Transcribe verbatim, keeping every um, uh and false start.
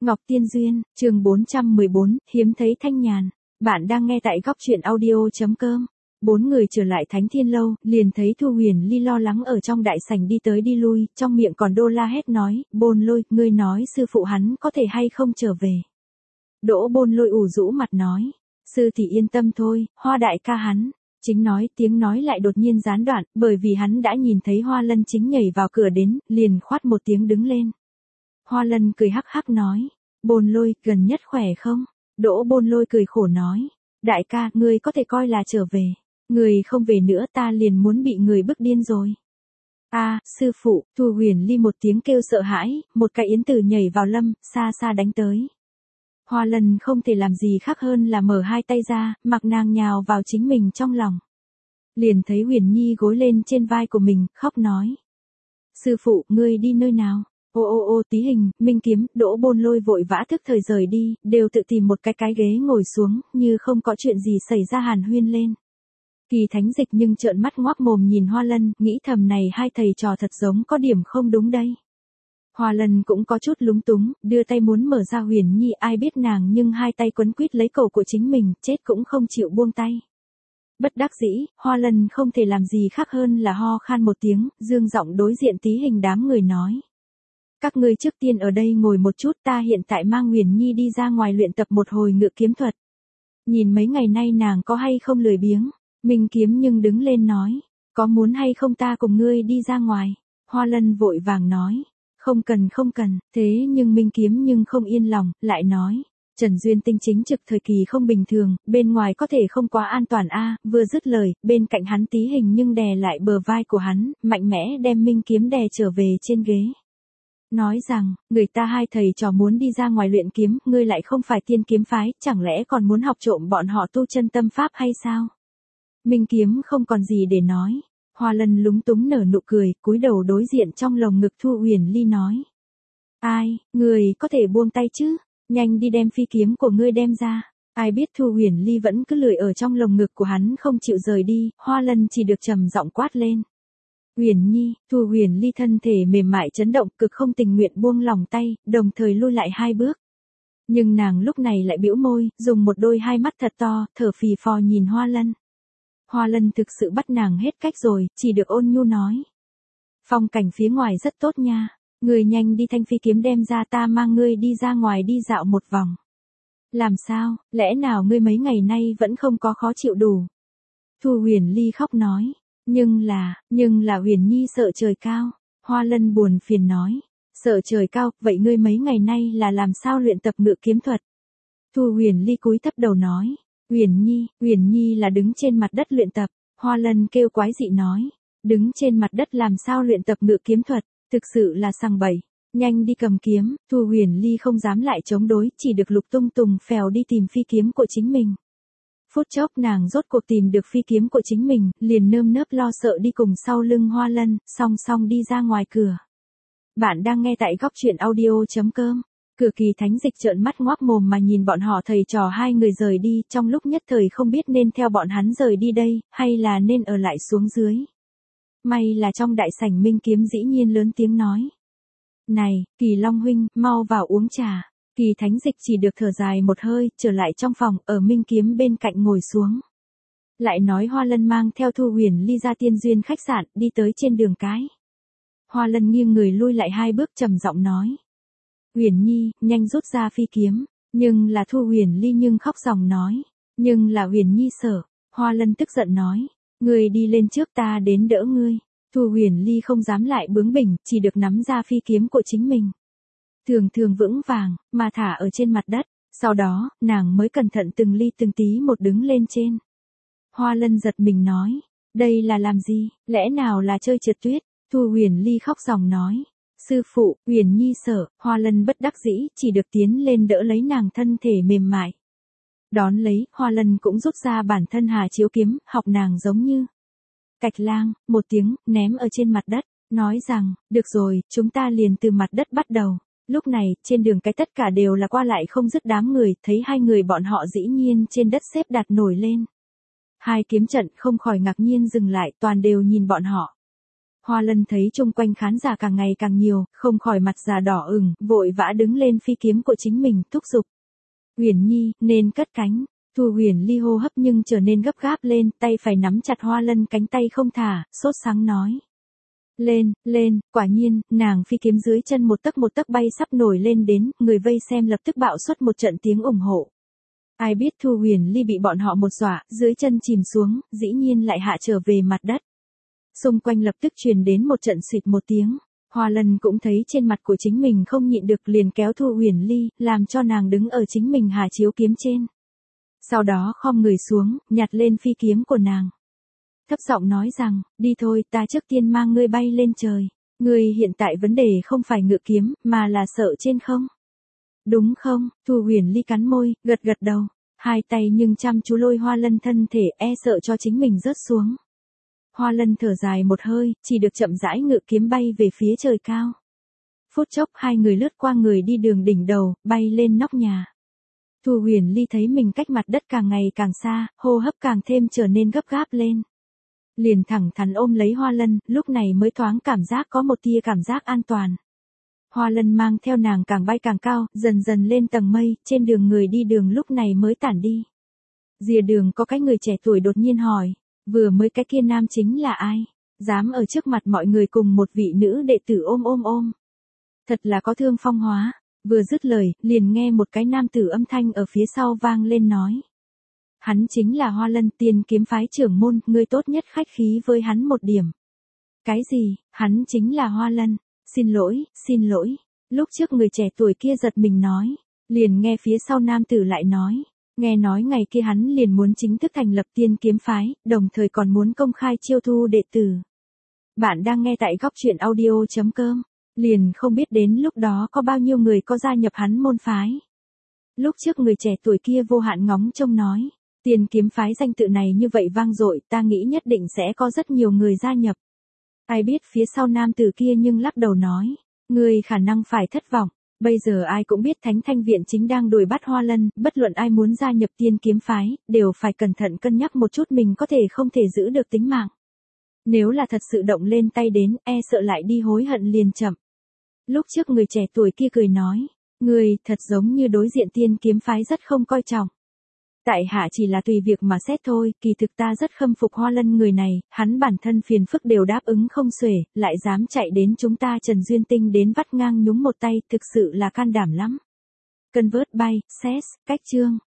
Ngọc Tiên Duyên, chương bốn trăm mười bốn, hiếm thấy thanh nhàn. Bạn đang nghe tại góc truyện audio.com. Bốn người trở lại Thánh Thiên Lâu, liền thấy Thu Huyền Ly lo lắng ở trong đại sảnh đi tới đi lui, trong miệng còn đô la hét nói, Bôn Lôi, ngươi nói sư phụ hắn có thể hay không trở về. Đỗ Bôn Lôi ủ rũ mặt nói, sư thì yên tâm thôi, Hoa đại ca hắn. Chính nói, tiếng nói lại đột nhiên gián đoạn, bởi vì hắn đã nhìn thấy Hoa Lân chính nhảy vào cửa đến, liền khoát một tiếng đứng lên. Hoa Lân cười hắc hắc nói, Bôn Lôi, gần nhất khỏe không? Đỗ Bôn Lôi cười khổ nói, đại ca, ngươi có thể coi là trở về. Người không về nữa ta liền muốn bị người bức điên rồi. A, à, sư phụ, Thu Huyền Ly một tiếng kêu sợ hãi, một cái yến tử nhảy vào lâm, xa xa đánh tới. Hoa Lân không thể làm gì khác hơn là mở hai tay ra, mặc nàng nhào vào chính mình trong lòng. Liền thấy Huyền Nhi gối lên trên vai của mình, khóc nói. Sư phụ, ngươi đi nơi nào? Ô ô ô Tí Hình, Minh Kiếm, Đỗ Bôn Lôi vội vã thức thời rời đi, đều tự tìm một cái cái ghế ngồi xuống, như không có chuyện gì xảy ra hàn huyên lên. Kỳ Thánh Dịch nhưng trợn mắt ngoác mồm nhìn Hoa Lân, nghĩ thầm này hai thầy trò thật giống có điểm không đúng đây. Hoa Lân cũng có chút lúng túng, đưa tay muốn mở ra Huyền Nhi, ai biết nàng nhưng hai tay quấn quýt lấy cổ của chính mình, chết cũng không chịu buông tay. Bất đắc dĩ, Hoa Lân không thể làm gì khác hơn là ho khan một tiếng, dương giọng đối diện Tí Hình đám người nói. Các ngươi trước tiên ở đây ngồi một chút, ta hiện tại mang Huyền Nhi đi ra ngoài luyện tập một hồi ngự kiếm thuật. Nhìn mấy ngày nay nàng có hay không lười biếng. Minh Kiếm nhưng đứng lên nói, có muốn hay không ta cùng ngươi đi ra ngoài. Hoa Lân vội vàng nói, không cần không cần, thế nhưng Minh Kiếm nhưng không yên lòng, lại nói, Trần Duyên Tinh chính trực thời kỳ không bình thường, bên ngoài có thể không quá an toàn a. Vừa dứt lời, bên cạnh hắn Tí Hình nhưng đè lại bờ vai của hắn, mạnh mẽ đem Minh Kiếm đè trở về trên ghế. Nói rằng, người ta hai thầy trò muốn đi ra ngoài luyện kiếm, ngươi lại không phải tiên kiếm phái, chẳng lẽ còn muốn học trộm bọn họ tu chân tâm pháp hay sao? Minh Kiếm không còn gì để nói. Hoa Lân lúng túng nở nụ cười, cúi đầu đối diện trong lồng ngực Thu Huyền Ly nói. Ai, người có thể buông tay chứ, nhanh đi đem phi kiếm của ngươi đem ra. Ai biết Thu Huyền Ly vẫn cứ lười ở trong lồng ngực của hắn không chịu rời đi, Hoa Lân chỉ được trầm giọng quát lên. Huyền Nhi, Thu Huyền Ly thân thể mềm mại chấn động, cực không tình nguyện buông lòng tay, đồng thời lui lại hai bước. Nhưng nàng lúc này lại bĩu môi, dùng một đôi hai mắt thật to, thở phì phò nhìn Hoa Lân. Hoa Lân thực sự bắt nàng hết cách rồi, chỉ được ôn nhu nói. Phong cảnh phía ngoài rất tốt nha, ngươi nhanh đi thanh phi kiếm đem ra, ta mang ngươi đi ra ngoài đi dạo một vòng. Làm sao, lẽ nào ngươi mấy ngày nay vẫn không có khó chịu đủ? Thu Huyền Ly khóc nói, nhưng là, nhưng là Huyền Nhi sợ trời cao. Hoa Lân buồn phiền nói, sợ trời cao, vậy ngươi mấy ngày nay là làm sao luyện tập ngự kiếm thuật? Thu Huyền Ly cúi thấp đầu nói. Huyền Nhi, Huyền Nhi là đứng trên mặt đất luyện tập. Hoa Lân kêu quái dị nói, đứng trên mặt đất làm sao luyện tập ngự kiếm thuật, thực sự là sằng bậy. Nhanh đi cầm kiếm. Thu Huyền Ly không dám lại chống đối, chỉ được lục tung tùng phèo đi tìm phi kiếm của chính mình. Phút chốc nàng rốt cuộc tìm được phi kiếm của chính mình, liền nơm nớp lo sợ đi cùng sau lưng Hoa Lân, song song đi ra ngoài cửa. Bạn đang nghe tại góc truyện audio.com. Cửa Kỳ Thánh Dịch trợn mắt ngoác mồm mà nhìn bọn họ thầy trò hai người rời đi, trong lúc nhất thời không biết nên theo bọn hắn rời đi đây, hay là nên ở lại xuống dưới. May là trong đại sảnh Minh Kiếm dĩ nhiên lớn tiếng nói. Này, Kỳ Long huynh, mau vào uống trà. Kỳ Thánh Dịch chỉ được thở dài một hơi, trở lại trong phòng, ở Minh Kiếm bên cạnh ngồi xuống. Lại nói Hoa Lân mang theo Thu Huyền Ly ra Tiên Duyên khách sạn, đi tới trên đường cái. Hoa Lân nghiêng người lui lại hai bước trầm giọng nói. Huyền Nhi, nhanh rút ra phi kiếm, nhưng là Thu Huyền Ly nhưng khóc ròng nói, nhưng là Huyền Nhi sợ. Hoa Lân tức giận nói, ngươi đi lên trước, ta đến đỡ ngươi. Thu Huyền Ly không dám lại bướng bỉnh, chỉ được nắm ra phi kiếm của chính mình. Thường thường vững vàng, mà thả ở trên mặt đất, sau đó, nàng mới cẩn thận từng ly từng tí một đứng lên trên. Hoa Lân giật mình nói, đây là làm gì, lẽ nào là chơi trượt tuyết? Thu Huyền Ly khóc ròng nói. Sư phụ, Huyền Nhi sợ. Hoa Lân bất đắc dĩ, chỉ được tiến lên đỡ lấy nàng thân thể mềm mại. Đón lấy, Hoa Lân cũng rút ra bản thân Hà Chiếu kiếm, học nàng giống như. Cạch lang, một tiếng, ném ở trên mặt đất, nói rằng, được rồi, chúng ta liền từ mặt đất bắt đầu. Lúc này, trên đường cái tất cả đều là qua lại không dứt đám người, thấy hai người bọn họ dĩ nhiên trên đất xếp đặt nổi lên. Hai kiếm trận không khỏi ngạc nhiên dừng lại, toàn đều nhìn bọn họ. Hoa Lân thấy chung quanh khán giả càng ngày càng nhiều, không khỏi mặt già đỏ ửng, vội vã đứng lên phi kiếm của chính mình, thúc giục. Huyền Nhi, nên cất cánh. Thu Huyền Ly hô hấp nhưng trở nên gấp gáp lên, tay phải nắm chặt Hoa Lân cánh tay không thả, sốt sắng nói. Lên, lên, quả nhiên, nàng phi kiếm dưới chân một tấc một tấc bay sắp nổi lên đến, người vây xem lập tức bạo xuất một trận tiếng ủng hộ. Ai biết Thu Huyền Ly bị bọn họ một dọa, dưới chân chìm xuống, dĩ nhiên lại hạ trở về mặt đất. Xung quanh lập tức truyền đến một trận xịt một tiếng. Hoa Lân cũng thấy trên mặt của chính mình không nhịn được liền kéo Thu Huyền Ly, làm cho nàng đứng ở chính mình hà chiếu kiếm trên. Sau đó khom người xuống, nhặt lên phi kiếm của nàng. Thấp giọng nói rằng, đi thôi, ta trước tiên mang ngươi bay lên trời. Ngươi hiện tại vấn đề không phải ngự kiếm, mà là sợ trên không. Đúng không? Thu Huyền Ly cắn môi, gật gật đầu. Hai tay nhưng chăm chú lôi Hoa Lân thân thể, e sợ cho chính mình rớt xuống. Hoa Lân thở dài một hơi, chỉ được chậm rãi ngự kiếm bay về phía trời cao. Phút chốc hai người lướt qua người đi đường đỉnh đầu, bay lên nóc nhà. Thu Huyền Ly thấy mình cách mặt đất càng ngày càng xa, hô hấp càng thêm trở nên gấp gáp lên. Liền thẳng thắn ôm lấy Hoa Lân, lúc này mới thoáng cảm giác có một tia cảm giác an toàn. Hoa Lân mang theo nàng càng bay càng cao, dần dần lên tầng mây, trên đường người đi đường lúc này mới tản đi. Rìa đường có cái người trẻ tuổi đột nhiên hỏi, vừa mới cái kia nam chính là ai? Dám ở trước mặt mọi người cùng một vị nữ đệ tử ôm ôm ôm. Thật là có thương phong hóa. Vừa dứt lời, liền nghe một cái nam tử âm thanh ở phía sau vang lên nói. Hắn chính là Hoa Lân, Tiên kiếm phái trưởng môn, ngươi tốt nhất khách khí với hắn một điểm. Cái gì? Hắn chính là Hoa Lân. Xin lỗi, xin lỗi. Lúc trước người trẻ tuổi kia giật mình nói. Liền nghe phía sau nam tử lại nói. Nghe nói ngày kia hắn liền muốn chính thức thành lập Tiên kiếm phái, đồng thời còn muốn công khai chiêu thu đệ tử. Bạn đang nghe tại góc truyện audio chấm com. Liền không biết đến lúc đó có bao nhiêu người có gia nhập hắn môn phái. Lúc trước người trẻ tuổi kia vô hạn ngóng trông nói. Tiên kiếm phái danh tự này như vậy vang dội, ta nghĩ nhất định sẽ có rất nhiều người gia nhập. Ai biết phía sau nam tử kia nhưng lắc đầu nói. Người khả năng phải thất vọng. Bây giờ ai cũng biết Thánh Thanh Viện chính đang đuổi bắt Hoa Lân, bất luận ai muốn gia nhập Tiên kiếm phái, đều phải cẩn thận cân nhắc một chút mình có thể không thể giữ được tính mạng. Nếu là thật sự động lên tay đến, e sợ lại đi hối hận liền chậm. Lúc trước người trẻ tuổi kia cười nói, người thật giống như đối diện Tiên kiếm phái rất không coi trọng. Tại hạ chỉ là tùy việc mà xét thôi, kỳ thực ta rất khâm phục Hoa Lân người này, hắn bản thân phiền phức đều đáp ứng không xuể, lại dám chạy đến chúng ta Trần Duyên Tinh đến vắt ngang nhúng một tay, thực sự là can đảm lắm. Convert by, S, cách chương.